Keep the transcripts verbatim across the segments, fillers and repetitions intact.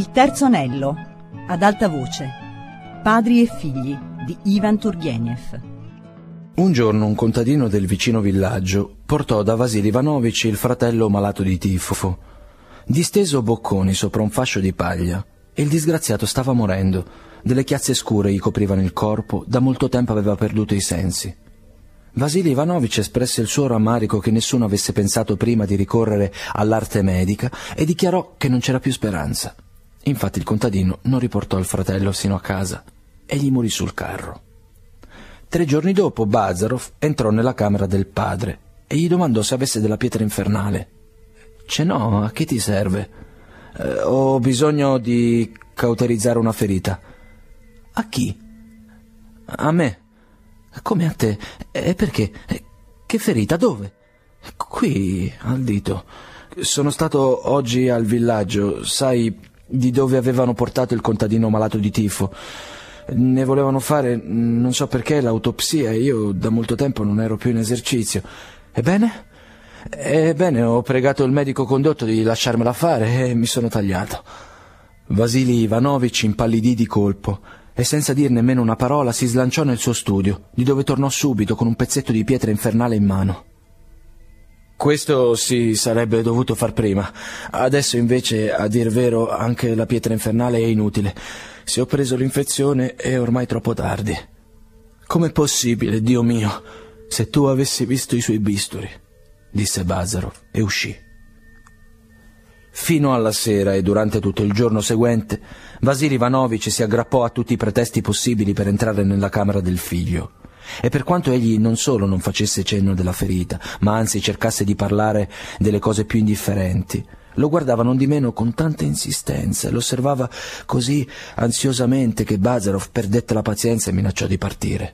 Il terzo anello, ad alta voce, Padri e figli di Ivan Turgenev. Un giorno un contadino del vicino villaggio portò da Vasil Ivanovich il fratello malato di tifo, disteso bocconi sopra un fascio di paglia, e il disgraziato stava morendo. Delle chiazze scure gli coprivano il corpo, da molto tempo aveva perduto i sensi. Vasil Ivanovich espresse il suo rammarico che nessuno avesse pensato prima di ricorrere all'arte medica e dichiarò che non c'era più speranza. Infatti il contadino non riportò il fratello sino a casa e gli morì sul carro. Tre giorni dopo Bazarov entrò nella camera del padre e gli domandò se avesse della pietra infernale. «Ce n'ho, a che ti serve?» Eh, «Ho bisogno di cauterizzare una ferita». «A chi?» «A me». «Come a te? E perché? Che ferita? Dove?» «Qui, al dito. Sono stato oggi al villaggio, sai, di dove avevano portato il contadino malato di tifo. Ne volevano fare, non so perché, l'autopsia e io da molto tempo non ero più in esercizio. Ebbene? Ebbene, ho pregato il medico condotto di lasciarmela fare e mi sono tagliato». Vasili Ivanovich impallidì di colpo e senza dir nemmeno una parola si slanciò nel suo studio, di dove tornò subito con un pezzetto di pietra infernale in mano. «Questo si sarebbe dovuto far prima. Adesso invece, a dir vero, anche la pietra infernale è inutile. Se ho preso l'infezione è ormai troppo tardi». «Com'è possibile, Dio mio? Se tu avessi visto i suoi bisturi», disse Bazarov e uscì. Fino alla sera e durante tutto il giorno seguente, Vasil Ivanovich si aggrappò a tutti i pretesti possibili per entrare nella camera del figlio. E per quanto egli non solo non facesse cenno della ferita, ma anzi cercasse di parlare delle cose più indifferenti, lo guardava non di meno con tanta insistenza e lo osservava così ansiosamente che Bazarov perdette la pazienza e minacciò di partire.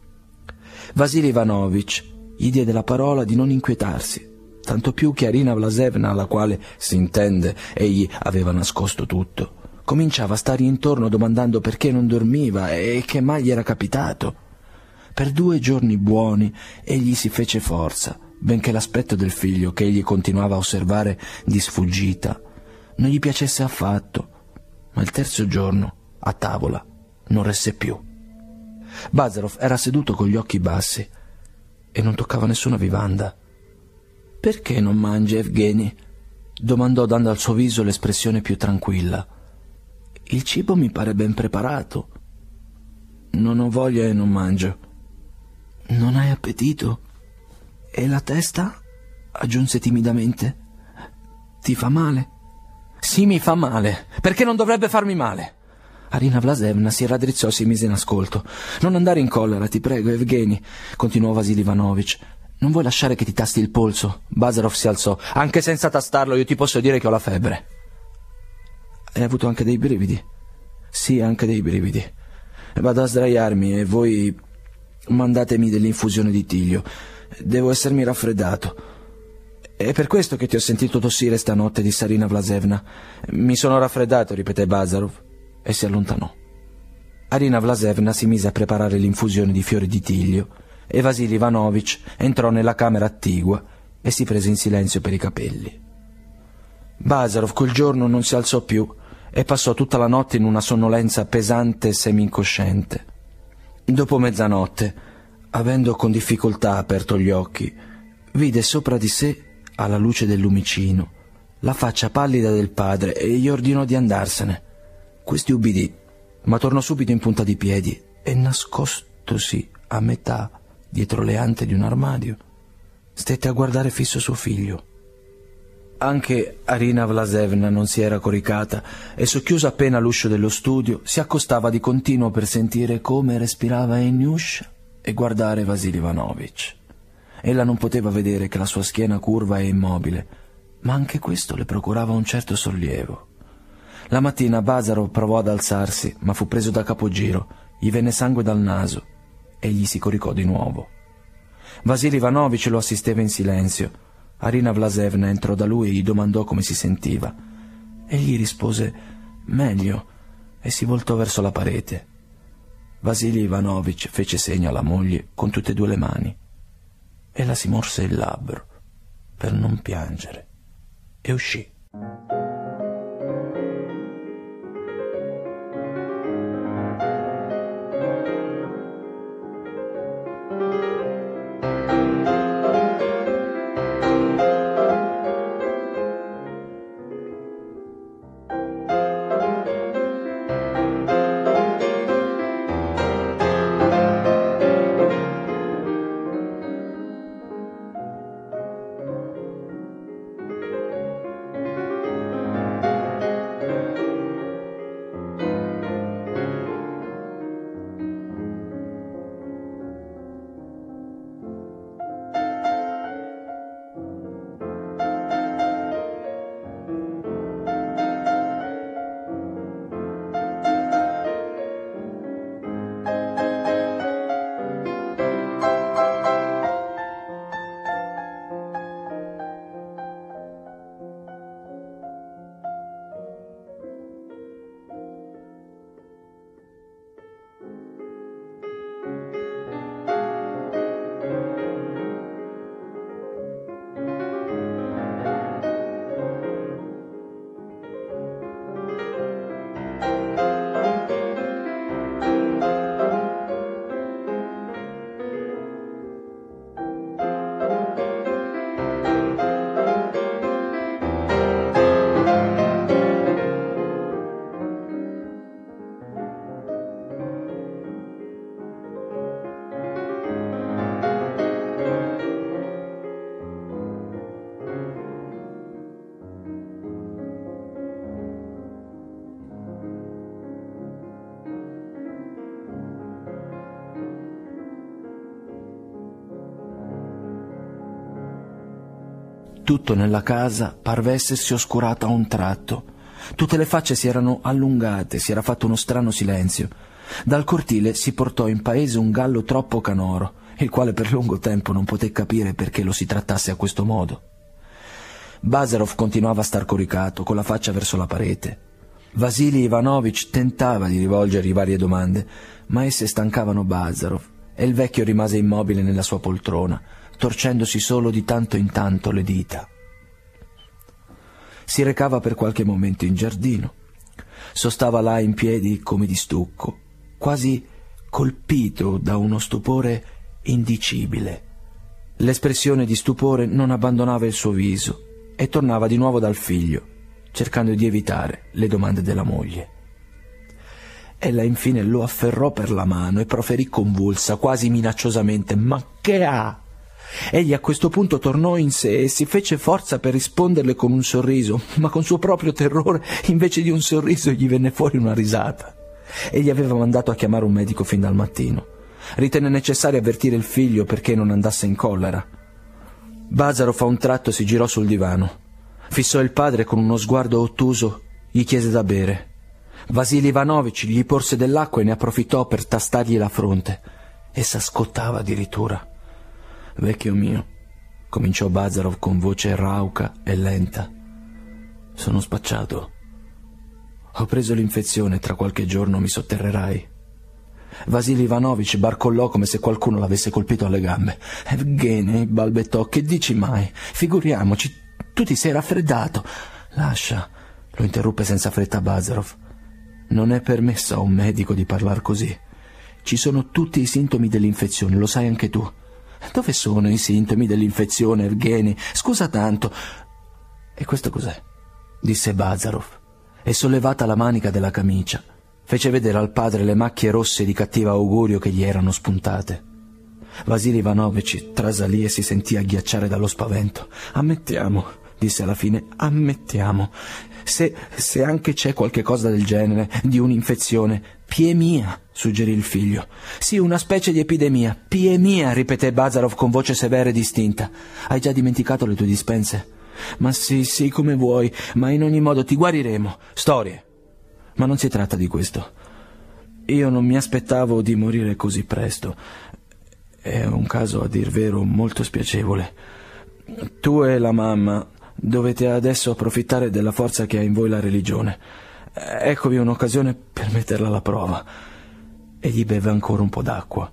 Vasil Ivanovich gli diede la parola di non inquietarsi, tanto più che Arina Vlasevna, alla quale, si intende, egli aveva nascosto tutto, cominciava a stargli intorno domandando perché non dormiva e che mai gli era capitato. Per due giorni buoni egli si fece forza, benché l'aspetto del figlio, che egli continuava a osservare di sfuggita, non gli piacesse affatto, ma il terzo giorno, a tavola, non resse più. Bazarov era seduto con gli occhi bassi e non toccava nessuna vivanda. «Perché non mangi, Evgeny?» domandò, dando al suo viso l'espressione più tranquilla. «Il cibo mi pare ben preparato». «Non ho voglia e non mangio». «Non hai appetito?» «E la testa?» aggiunse timidamente. «Ti fa male?» «Sì, mi fa male. Perché non dovrebbe farmi male?» Arina Vlasevna si raddrizzò e si mise in ascolto. «Non andare in collera, ti prego, Evgeny», continuò Vasil Ivanovich. «Non vuoi lasciare che ti tasti il polso?» Bazarov si alzò. «Anche senza tastarlo io ti posso dire che ho la febbre». «Hai avuto anche dei brividi?» «Sì, anche dei brividi. Vado a sdraiarmi e voi mandatemi dell'infusione di tiglio. Devo essermi raffreddato». «È per questo che ti ho sentito tossire stanotte», disse Arina Vlasevna. «Mi sono raffreddato», ripeté Bazarov e si allontanò. Arina Vlasevna si mise a preparare l'infusione di fiori di tiglio e Vasil Ivanovich entrò nella camera attigua e si prese in silenzio per i capelli. Bazarov quel giorno non si alzò più e passò tutta la notte in una sonnolenza pesante e semi-incosciente. Dopo mezzanotte, avendo con difficoltà aperto gli occhi, vide sopra di sé, alla luce del lumicino, la faccia pallida del padre e gli ordinò di andarsene. Questi ubbidì, ma tornò subito in punta di piedi e, nascostosi a metà dietro le ante di un armadio, stette a guardare fisso suo figlio. Anche Arina Vlasevna non si era coricata e, socchiuso appena l'uscio dello studio, si accostava di continuo per sentire come respirava Enyusha e guardare Vasil Ivanovich. Ella non poteva vedere che la sua schiena curva e immobile, ma anche questo le procurava un certo sollievo. La mattina Bazarov provò ad alzarsi, ma fu preso da capogiro, gli venne sangue dal naso e gli si coricò di nuovo. Vasil Ivanovich lo assisteva in silenzio. Arina Vlasevna entrò da lui e gli domandò come si sentiva. Egli rispose «meglio» e si voltò verso la parete. Vasil Ivanovich fece segno alla moglie con tutte e due le mani. Ella si morse il labbro per non piangere e uscì. Tutto nella casa parve essersi oscurato a un tratto. Tutte le facce si erano allungate, si era fatto uno strano silenzio. Dal cortile si portò in paese un gallo troppo canoro, il quale per lungo tempo non poté capire perché lo si trattasse a questo modo. Bazarov continuava a star coricato, con la faccia verso la parete. Vasily Ivanovich tentava di rivolgergli varie domande, ma esse stancavano Bazarov, e il vecchio rimase immobile nella sua poltrona, torcendosi solo di tanto in tanto le dita. Si recava per qualche momento in giardino. Sostava là in piedi come di stucco, quasi colpito da uno stupore indicibile. L'espressione di stupore non abbandonava il suo viso e tornava di nuovo dal figlio, cercando di evitare le domande della moglie. Ella infine lo afferrò per la mano e proferì convulsa, quasi minacciosamente: «Ma che ha?» Egli a questo punto tornò in sé e si fece forza per risponderle con un sorriso, ma con suo proprio terrore, invece di un sorriso, gli venne fuori una risata. Egli aveva mandato a chiamare un medico fin dal mattino. Ritenne necessario avvertire il figlio perché non andasse in collera. Bazarov a un tratto si girò sul divano, fissò il padre con uno sguardo ottuso, gli chiese da bere. Vasily Ivanovich gli porse dell'acqua e ne approfittò per tastargli la fronte. Essa scottava addirittura. «Vecchio mio», cominciò Bazarov con voce rauca e lenta, «sono spacciato. Ho preso l'infezione, tra qualche giorno mi sotterrerai». Vasily Ivanovich barcollò come se qualcuno l'avesse colpito alle gambe. «Evgeny», balbettò, «che dici mai? Figuriamoci, tu ti sei raffreddato». «Lascia», lo interruppe senza fretta Bazarov. «Non è permesso a un medico di parlar così. Ci sono tutti i sintomi dell'infezione, lo sai anche tu». «Dove sono i sintomi dell'infezione, Evgeny? Scusa tanto». «E questo cos'è?» disse Bazarov, e sollevata la manica della camicia fece vedere al padre le macchie rosse di cattivo augurio che gli erano spuntate. Vasily Ivanovich trasalì e si sentì agghiacciare dallo spavento. «Ammettiamo», disse alla fine, «ammettiamo. Se, se anche c'è qualche cosa del genere, di un'infezione, piemia», suggerì il figlio. «Sì, una specie di epidemia. Piemia», ripeté Bazarov con voce severa e distinta. «Hai già dimenticato le tue dispense?» «Ma sì, sì, come vuoi, ma in ogni modo ti guariremo. Storie». «Ma non si tratta di questo. Io non mi aspettavo di morire così presto. È un caso, a dir vero, molto spiacevole. Tu e la mamma dovete adesso approfittare della forza che ha in voi la religione. Eccovi un'occasione per metterla alla prova». Egli beve ancora un po' d'acqua.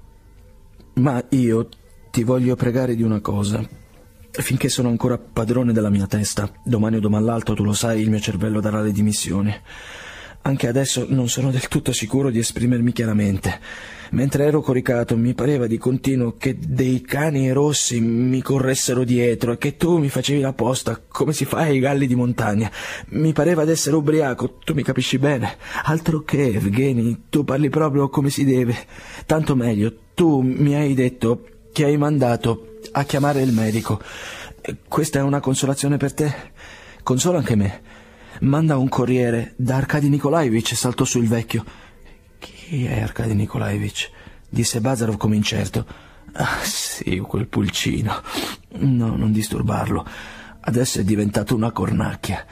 «Ma io ti voglio pregare di una cosa. Finché sono ancora padrone della mia testa, domani o domani l'altro, tu lo sai, il mio cervello darà le dimissioni. Anche adesso non sono del tutto sicuro di esprimermi chiaramente. Mentre ero coricato mi pareva di continuo che dei cani rossi mi corressero dietro e che tu mi facevi la posta, come si fa ai galli di montagna. Mi pareva d'essere ubriaco, tu mi capisci bene. Altro che, Evgeny, tu parli proprio come si deve. Tanto meglio, tu mi hai detto che hai mandato a chiamare il medico. Questa è una consolazione per te? Consola anche me. Manda un corriere da Arkady Nikolaevich», saltò su il vecchio. «Chi è Arkady Nikolaevich?» disse Bazarov come incerto. «Ah, sì, quel pulcino. No, non disturbarlo. Adesso è diventato una cornacchia.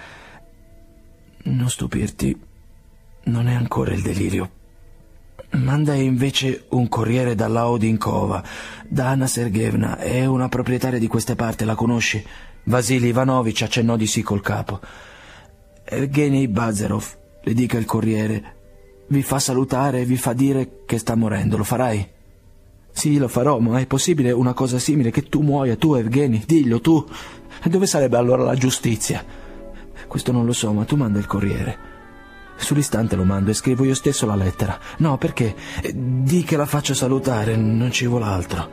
Non stupirti, non è ancora il delirio. Manda invece un corriere dalla Odinkova, da Anna Sergeevna, è una proprietaria di queste parti, la conosci?» Vasily Ivanovich accennò di sì col capo. «Evgeny Bazarov», le dica il corriere, «vi fa salutare e vi fa dire che sta morendo. Lo farai?» «Sì, lo farò, ma è possibile una cosa simile, che tu muoia, tu Evgeny? Dillo, tu. E dove sarebbe allora la giustizia?» «Questo non lo so, ma tu manda il corriere». «Sull'istante lo mando e scrivo io stesso la lettera». «No, perché? Di che la faccio salutare, non ci vuole altro».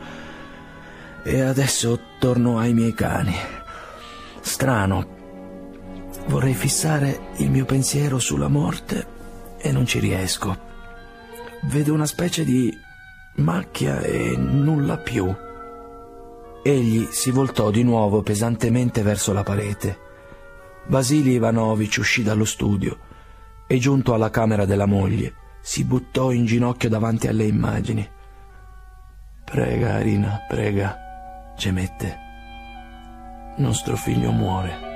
E adesso torno ai miei cani. Strano. Vorrei fissare il mio pensiero sulla morte e non ci riesco. Vedo una specie di macchia e nulla più». Egli si voltò di nuovo pesantemente verso la parete. Vasily Ivanovich uscì dallo studio e, giunto alla camera della moglie, si buttò in ginocchio davanti alle immagini. «Prega, Arina, prega», gemette. nostro figlio muore.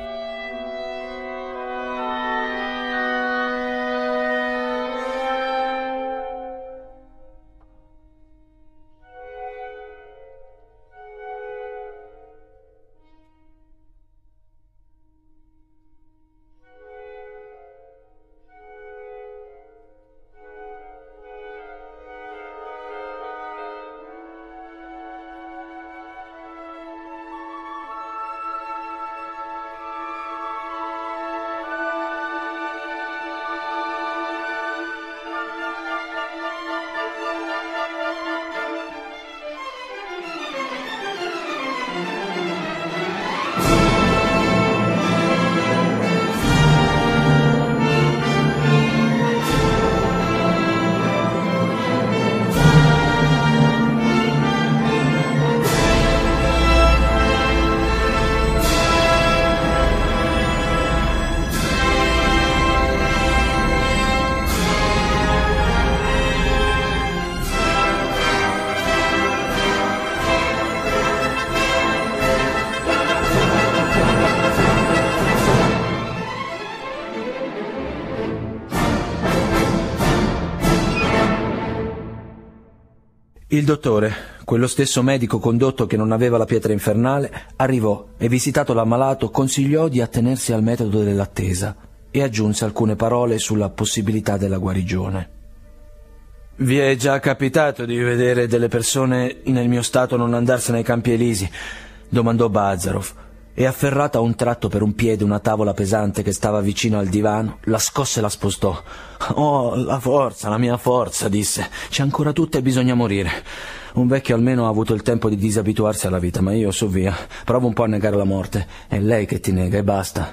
Il dottore, quello stesso medico condotto che non aveva la pietra infernale, arrivò e, visitato l'ammalato, consigliò di attenersi al metodo dell'attesa e aggiunse alcune parole sulla possibilità della guarigione. «Vi è già capitato di vedere delle persone nel mio stato non andarsene ai Campi Elisi?» domandò Bazarov, e, afferrata a un tratto per un piede una tavola pesante che stava vicino al divano, la scosse e la spostò. «Oh, la forza, la mia forza», disse. «C'è ancora tutta e bisogna morire. Un vecchio almeno ha avuto il tempo di disabituarsi alla vita, ma io so via. Provo un po' a negare la morte. È lei che ti nega e basta».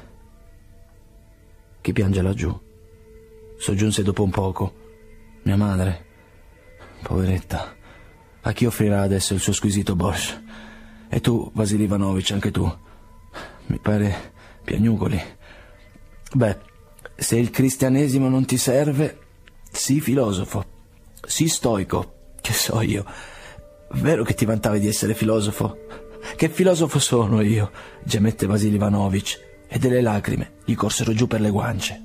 «Chi piange laggiù?» soggiunse dopo un poco. «Mia madre. Poveretta. A chi offrirà adesso il suo squisito borscht? E tu, Vasili Ivanovich, anche tu. Mi pare piagnucoli. Beh, se il cristianesimo non ti serve, sii filosofo, sii stoico, che so io. Vero che ti vantavi di essere filosofo? Che filosofo sono io?» gemette Vasili Ivanovich, e delle lacrime gli corsero giù per le guance.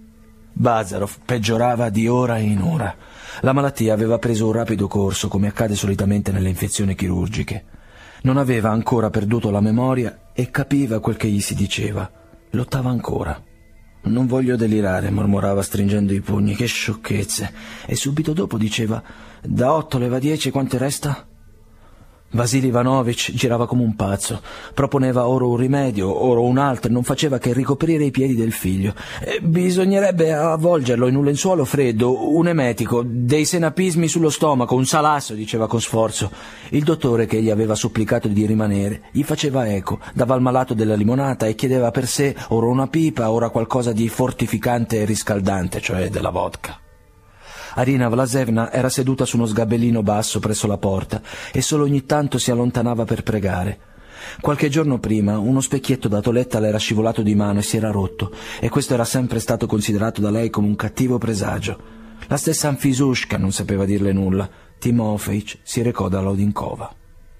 Bazarov peggiorava di ora in ora. La malattia aveva preso un rapido corso, come accade solitamente nelle infezioni chirurgiche. Non aveva ancora perduto la memoria e capiva quel che gli si diceva. Lottava ancora. «Non voglio delirare», mormorava stringendo i pugni. «Che sciocchezze!» E subito dopo diceva: «Da otto leva dieci, quanto resta?» Vasili Ivanovich girava come un pazzo. Proponeva ora un rimedio, ora un altro, e non faceva che ricoprire i piedi del figlio. E bisognerebbe avvolgerlo in un lenzuolo freddo, un emetico, dei senapismi sullo stomaco, un salasso, diceva con sforzo. Il dottore, che gli aveva supplicato di rimanere, gli faceva eco, dava al malato della limonata e chiedeva per sé ora una pipa, ora qualcosa di fortificante e riscaldante, cioè della vodka. Arina Vlasevna era seduta su uno sgabellino basso presso la porta e solo ogni tanto si allontanava per pregare. Qualche giorno prima uno specchietto da toeletta le era scivolato di mano e si era rotto, e questo era sempre stato considerato da lei come un cattivo presagio. La stessa Anfisushka non sapeva dirle nulla. Timofeich si recò da Lodinkova.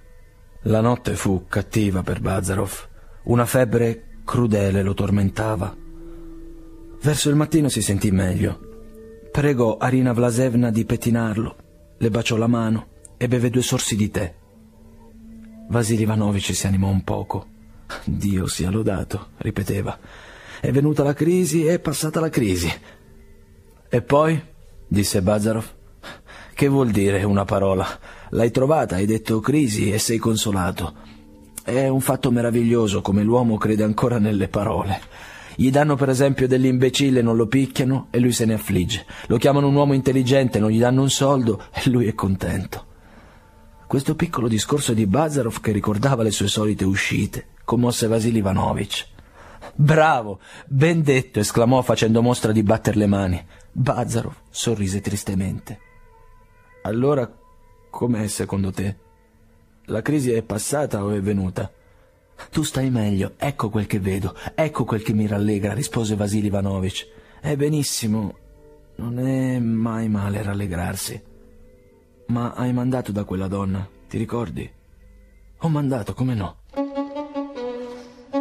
La notte fu cattiva per Bazarov. Una febbre crudele lo tormentava. Verso il mattino si sentì meglio. Pregò Arina Vlasevna di pettinarlo, le baciò la mano e beve due sorsi di tè. Vasili Ivanovich si animò un poco. «Dio sia lodato», ripeteva. «È venuta la crisi, è passata la crisi». «E poi?» disse Bazarov. «Che vuol dire una parola? L'hai trovata, hai detto crisi e sei consolato. È un fatto meraviglioso come l'uomo crede ancora nelle parole. Gli danno per esempio dell'imbecille e non lo picchiano e lui se ne affligge. Lo chiamano un uomo intelligente, non gli danno un soldo e lui è contento». Questo piccolo discorso di Bazarov, che ricordava le sue solite uscite, commosse Vasili Ivanovich. «Bravo, ben detto», esclamò facendo mostra di batter le mani. Bazarov sorrise tristemente. «Allora, com'è secondo te? La crisi è passata o è venuta?» «Tu stai meglio, ecco quel che vedo, ecco quel che mi rallegra», rispose Vasili Ivanovich. «È benissimo, non è mai male rallegrarsi. Ma hai mandato da quella donna, ti ricordi?» «Ho mandato, come no?»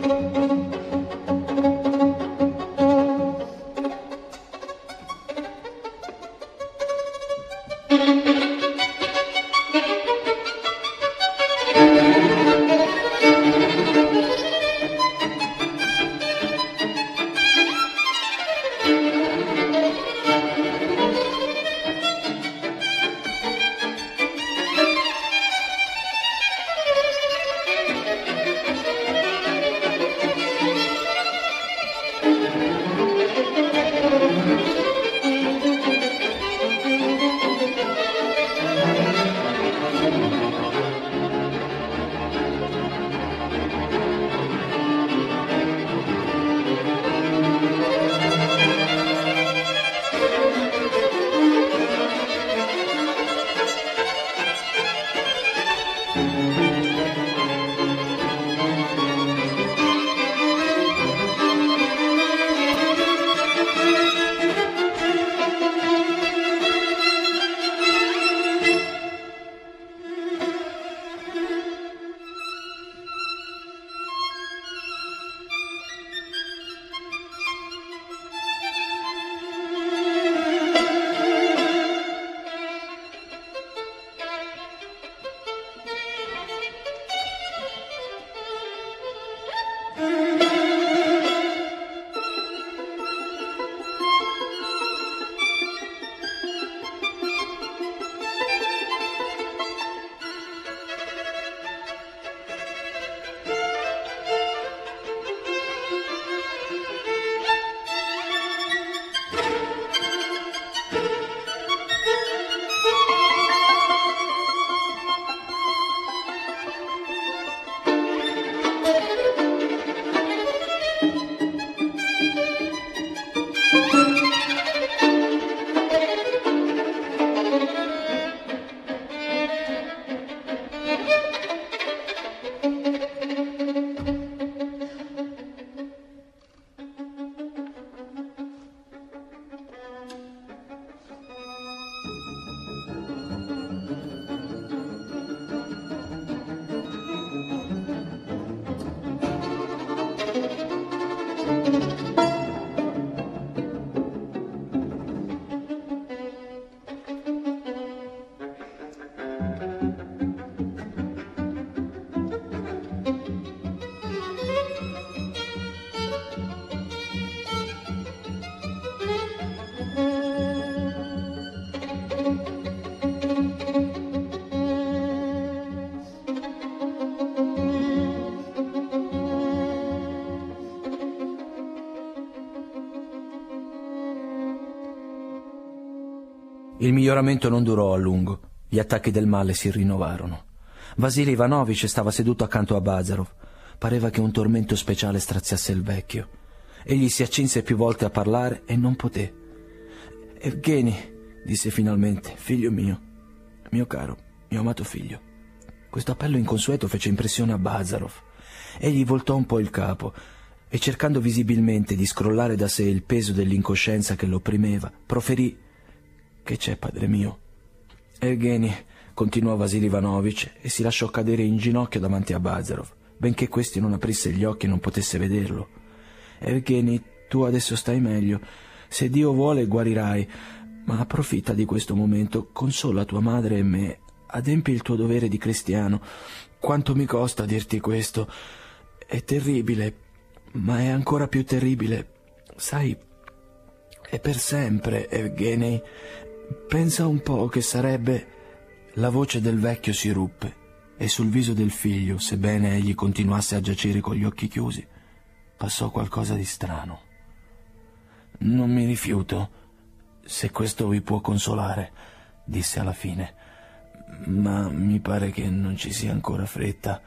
Il miglioramento non durò a lungo. Gli attacchi del male si rinnovarono. Vasily Ivanovich stava seduto accanto a Bazarov. Pareva che un tormento speciale straziasse il vecchio. Egli si accinse più volte a parlare e non poté. «Evgeny», disse finalmente, «figlio mio, mio caro, mio amato figlio». Questo appello inconsueto fece impressione a Bazarov. Egli voltò un po' il capo e, cercando visibilmente di scrollare da sé il peso dell'incoscienza che lo opprimeva, proferì: «Che c'è, padre mio?» «Evgeny», continuò Vasily Ivanovich e si lasciò cadere in ginocchio davanti a Bazarov, benché questi non aprisse gli occhi e non potesse vederlo. «Evgeny, tu adesso stai meglio. Se Dio vuole guarirai, ma approfitta di questo momento, consola tua madre e me, adempi il tuo dovere di cristiano. Quanto mi costa dirti questo? È terribile, ma è ancora più terribile. Sai, è per sempre, Evgeny. Pensa un po' che sarebbe...» La voce del vecchio si ruppe e sul viso del figlio, sebbene egli continuasse a giacere con gli occhi chiusi, passò qualcosa di strano. «Non mi rifiuto, se questo vi può consolare», disse alla fine, «ma mi pare che non ci sia ancora fretta.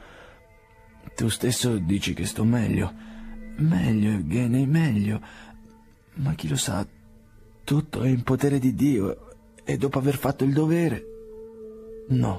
Tu stesso dici che sto meglio. Meglio, Evgeny, meglio. Ma chi lo sa, tutto è in potere di Dio e dopo aver fatto il dovere...» «No,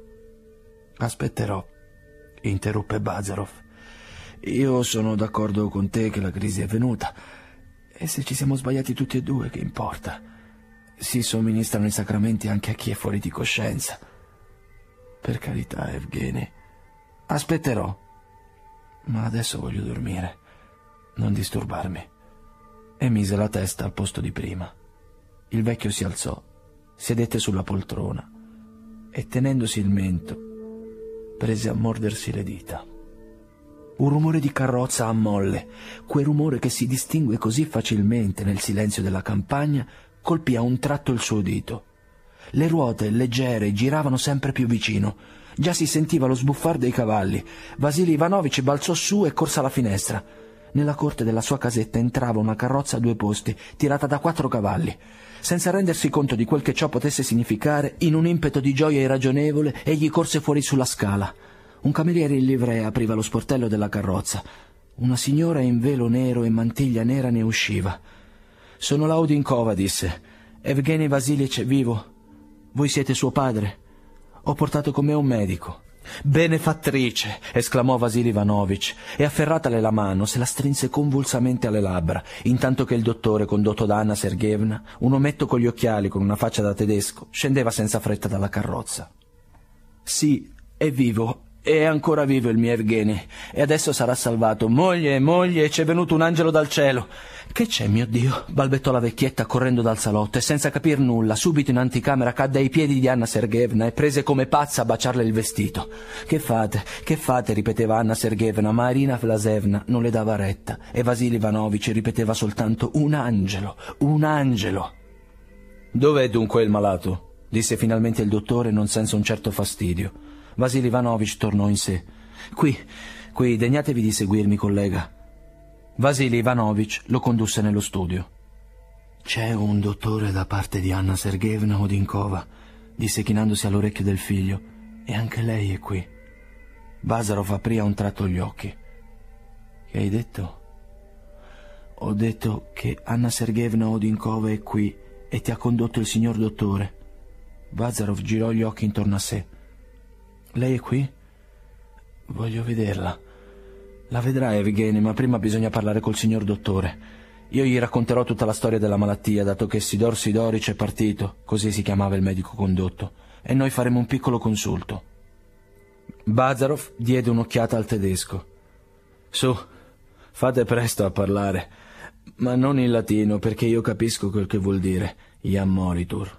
aspetterò», interruppe Bazarov. «Io sono d'accordo con te che la crisi è venuta, e se ci siamo sbagliati tutti e due, che importa? Si somministrano i sacramenti anche a chi è fuori di coscienza. Per carità, Evgeny, aspetterò. ma adesso voglio dormire. Non disturbarmi. E mise la testa al posto di prima. Il vecchio si alzò, sedette sulla poltrona e, tenendosi il mento, prese a mordersi le dita. Un rumore di carrozza a molle, quel rumore che si distingue così facilmente nel silenzio della campagna, colpì a un tratto il suo udito. Le ruote, leggere, giravano sempre più vicino. Già si sentiva lo sbuffar dei cavalli. Vasili Ivanovic balzò su e corse alla finestra. Nella corte della sua casetta entrava una carrozza a due posti, tirata da quattro cavalli. Senza rendersi conto di quel che ciò potesse significare, in un impeto di gioia irragionevole, egli corse fuori sulla scala. Un cameriere in livrea apriva lo sportello della carrozza. Una signora in velo nero e mantiglia nera ne usciva. «Sono la Odinkova», disse. «Evgeny Vasilic è vivo? Voi siete suo padre? Ho portato con me un medico». «Benefattrice!» esclamò Vasili Ivanovic e, afferratale la mano, se la strinse convulsamente alle labbra, intanto che il dottore, condotto da Anna Sergeevna, un ometto con gli occhiali con una faccia da tedesco, scendeva senza fretta dalla carrozza. «Sì, è vivo. È ancora vivo il mio Evgeny, e adesso sarà salvato. Moglie, moglie, c'è venuto un angelo dal cielo». «Che c'è, mio Dio?» balbettò la vecchietta correndo dal salotto e, senza capir nulla, subito in anticamera cadde ai piedi di Anna Sergeevna e prese come pazza a baciarle il vestito. «Che fate? Che fate?» ripeteva Anna Sergeevna, ma Arina Vlasevna non le dava retta e Vasili Ivanovic ripeteva soltanto «un angelo, un angelo». «Dov'è dunque il malato?» disse finalmente il dottore, non senza un certo fastidio. Vasili Ivanovic tornò in sé. «Qui, qui, degnatevi di seguirmi, collega». Vasili Ivanovic lo condusse nello studio. «C'è un dottore da parte di Anna Sergeevna Odinkova», disse chinandosi all'orecchio del figlio, «e anche lei è qui». Bazarov aprì a un tratto gli occhi. «Che hai detto?» «Ho detto che Anna Sergeevna Odinkova è qui e ti ha condotto il signor dottore». Bazarov girò gli occhi intorno a sé. «Lei è qui?» «Voglio vederla». «La vedrà, Evgeny, ma prima bisogna parlare col signor dottore. Io gli racconterò tutta la storia della malattia, dato che Sidor Sidoric è partito», così si chiamava il medico condotto, «e noi faremo un piccolo consulto». Bazarov diede un'occhiata al tedesco. «Su, fate presto a parlare, ma non in latino, perché io capisco quel che vuol dire Iam moritur».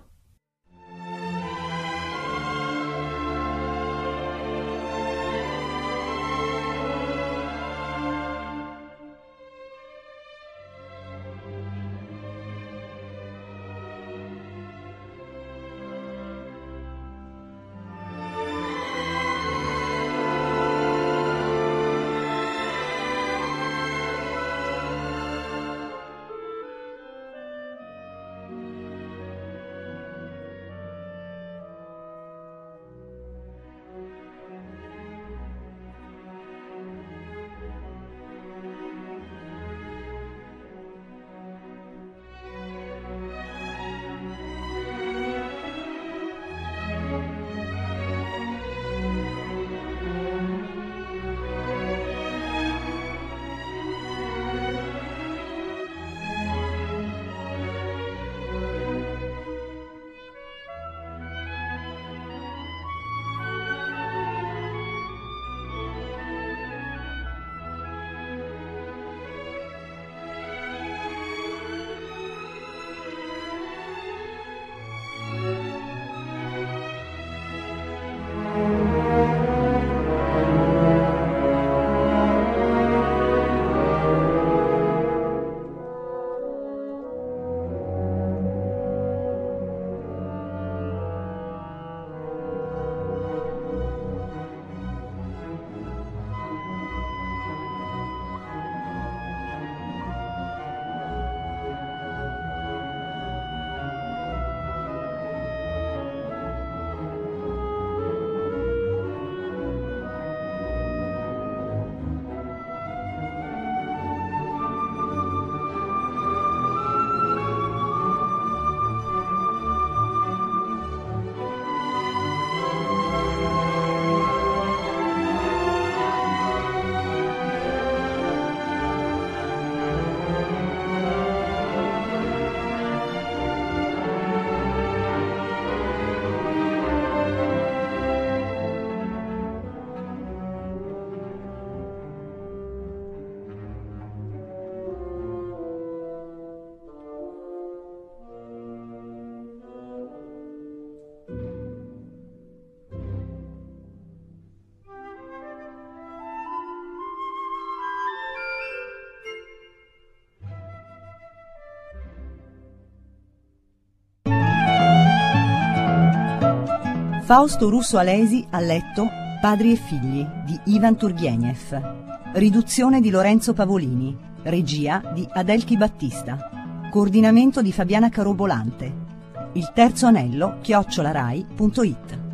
Fausto Russo Alesi a letto Padri e figli di Ivan Turgenev. Riduzione di Lorenzo Pavolini. Regia di Adelchi Battista. Coordinamento di Fabiana Carobolante. Il terzo anello chiocciolarai punto it.